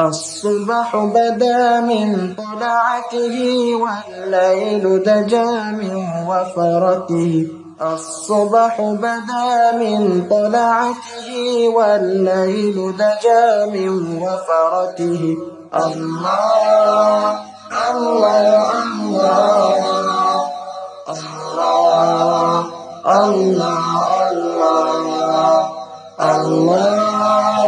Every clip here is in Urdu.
الصبح بدا من طلعته والليل دجى من وفرته. الصبح بدا من طلعته والليل دجى من وفرته. الله الله الله الله الله الله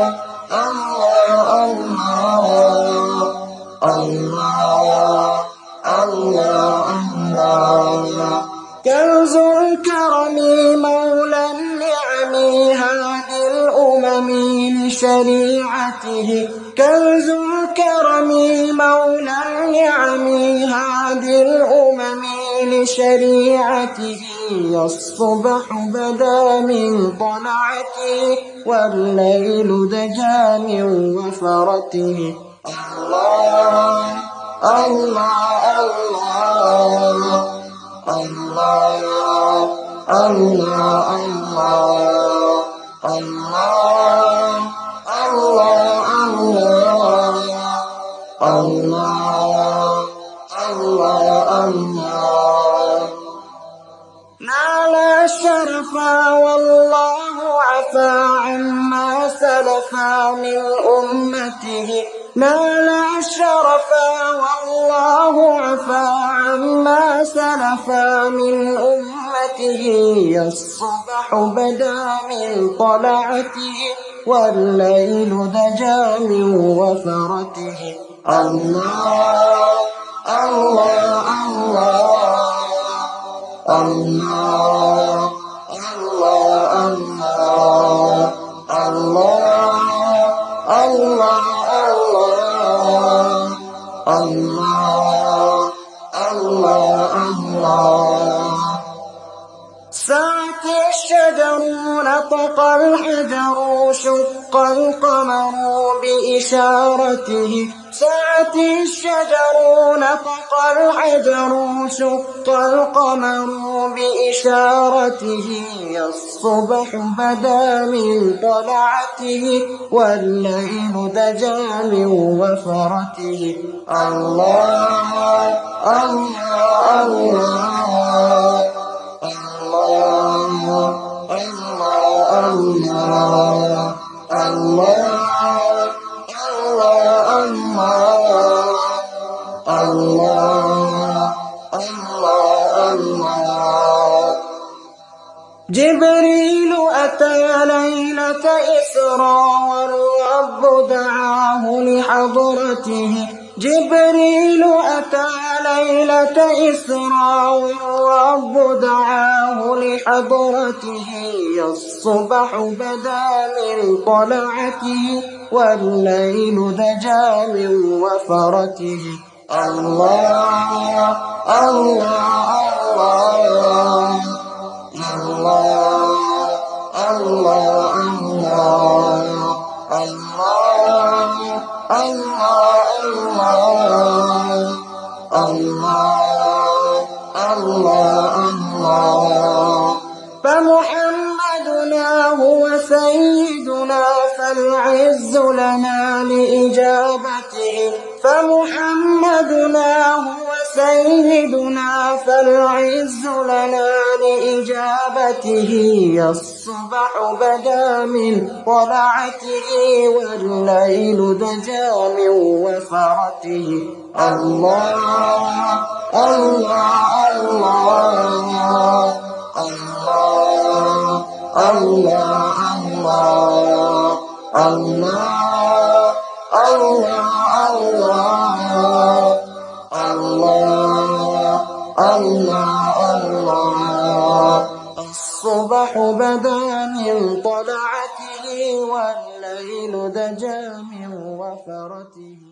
كنز الكرم مولى النعم هادي الأمم لشريعته. كنز الكرم مولى النعم هادي الأمم لشريعته. الصبح بدا من طلعته والليل دجى من وفرته. الله الله الله الله الله الله الله نال الشرف والله عفا عما سلفا من أمته. نال الشرف والله عفا عما سلفا من أمته. الصبح بدا من طلعته والليل دجى من وفرته. الله الله الله الله الله الله سعت الشجر نطق الحجر شق القمر بإشارته. سعت الشجر نطق الحجر شق القمر بإشارته. الصبح بدا من طلعته والليل دجى من وفرته. الله الله جبريل أتى ليلة إسراء والرب دعاه لحضرته. جبريل أتى ليلة إسراء والرب دعاه لحضرته. الصبح بدا من طلعته والليل دجى من وفرته. الله الله فمحمدنا هو سيدنا فالعز لنا لإجابته. فمحمدنا هو سيدنا فالعز لنا لإجابته. الصبح بدا من طلعته والليل دجى من وفرته. الله الله الله الله الصبح بدا من طلعته والليل دجى من وفرته.